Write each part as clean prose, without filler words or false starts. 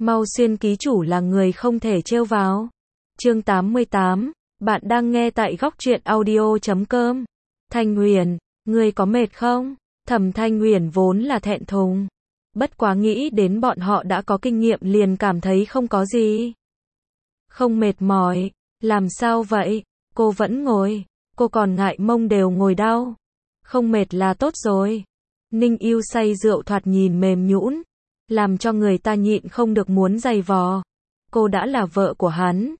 Mau xuyên ký chủ là người không thể trêu vào. Chương 88, bạn đang nghe tại góc truyện audio.com. Thanh Huyền, ngươi có mệt không? Thẩm Thanh Huyền vốn là thẹn thùng. Bất quá nghĩ đến bọn họ đã có kinh nghiệm liền cảm thấy không có gì. Không mệt mỏi, làm sao vậy? Cô vẫn ngồi, cô còn ngại mông đều ngồi đau. Không mệt là tốt rồi. Ninh Yêu say rượu thoạt nhìn mềm nhũn, làm cho người ta nhịn không được muốn giày vò. Cô đã là vợ của hắn.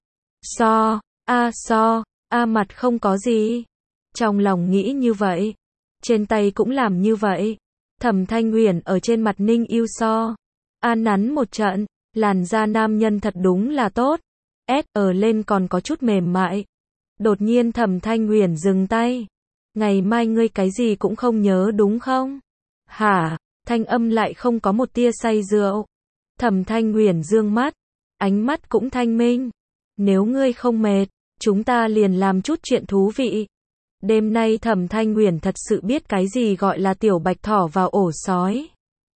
Mặt không có gì. Trong lòng nghĩ như vậy, trên tay cũng làm như vậy. Thẩm Thanh Huyền ở trên mặt Ninh Yêu nắn một trận, làn da nam nhân thật đúng là tốt. Ở lên còn có chút mềm mại. Đột nhiên Thẩm Thanh Huyền dừng tay. Ngày mai ngươi cái gì cũng không nhớ đúng không? Hả? Thanh âm lại không có một tia say rượu. Thẩm Thanh Huyền dương mắt, ánh mắt cũng thanh minh. Nếu ngươi không mệt, chúng ta liền làm chút chuyện thú vị. Đêm nay Thẩm Thanh Huyền thật sự biết cái gì gọi là tiểu bạch thỏ vào ổ sói.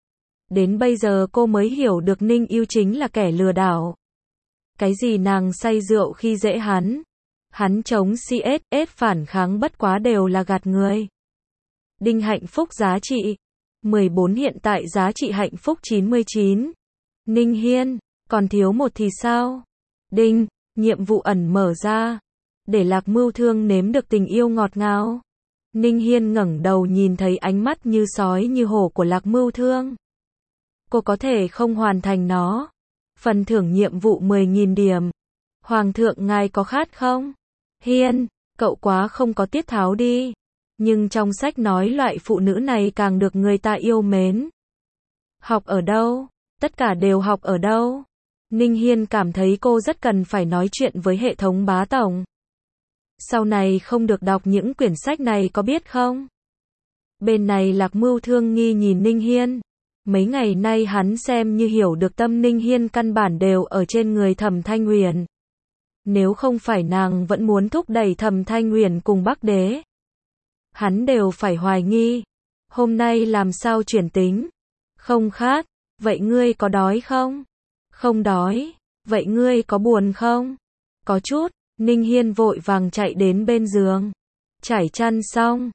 Đến bây giờ cô mới hiểu được Ninh Yêu chính là kẻ lừa đảo. Cái gì nàng say rượu khi dễ hắn chống CSS phản kháng bất quá đều là gạt người. Đinh hạnh phúc giá trị 14, hiện tại giá trị hạnh phúc 99. Ninh Hiên, còn thiếu một thì sao? Đinh, nhiệm vụ ẩn mở ra. Để Lạc Mưu Thương nếm được tình yêu ngọt ngào. Ninh Hiên ngẩng đầu nhìn thấy ánh mắt như sói như hổ của Lạc Mưu Thương. Cô có thể không hoàn thành nó. Phần thưởng nhiệm vụ 10.000 điểm. Hoàng thượng ngài có khát không? Hiên, cậu quá không có tiết tháo đi. Nhưng trong sách nói loại phụ nữ này càng được người ta yêu mến. Học ở đâu? Tất cả đều học ở đâu? Ninh Hiên cảm thấy cô rất cần phải nói chuyện với hệ thống bá tổng. Sau này không được đọc những quyển sách này có biết không? Bên này Lạc Mưu Thương nghi nhìn Ninh Hiên. Mấy ngày nay hắn xem như hiểu được tâm Ninh Hiên căn bản đều ở trên người Thẩm Thanh Huyền. Nếu không phải nàng vẫn muốn thúc đẩy Thẩm Thanh Huyền cùng Bắc Đế, hắn đều phải hoài nghi. Hôm nay làm sao chuyển tính? Không khát, vậy ngươi có đói không? Không đói, vậy ngươi có buồn không? Có chút. Ninh Hiên vội vàng chạy đến bên giường. Trải chăn xong,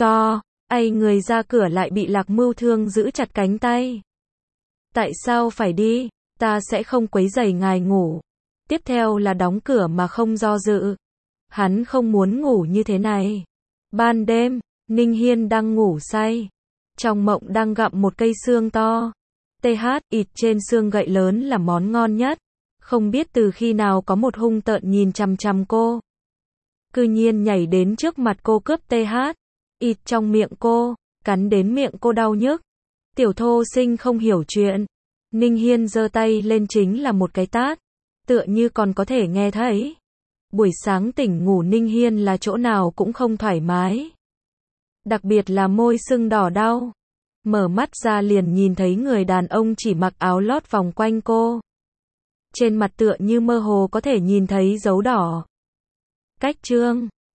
người ra cửa lại bị Lạc Mưu Thương giữ chặt cánh tay. Tại sao phải đi? Ta sẽ không quấy rầy ngài ngủ. Tiếp theo là đóng cửa mà không do dự. Hắn không muốn ngủ như thế này. Ban đêm, Ninh Hiên đang ngủ say. Trong mộng đang gặm một cây xương to. TH trên xương gậy lớn là món ngon nhất. Không biết từ khi nào có một hung tợn nhìn chằm chằm cô. Cư nhiên nhảy đến trước mặt cô cướp TH trong miệng cô, cắn đến miệng cô đau nhức. Tiểu thô sinh không hiểu chuyện. Ninh Hiên giơ tay lên chính là một cái tát. Tựa như còn có thể nghe thấy. Buổi sáng tỉnh ngủ Ninh Hiên là chỗ nào cũng không thoải mái. Đặc biệt là môi sưng đỏ đau. Mở mắt ra liền nhìn thấy người đàn ông chỉ mặc áo lót vòng quanh cô. Trên mặt tựa như mơ hồ có thể nhìn thấy dấu đỏ. Cách chương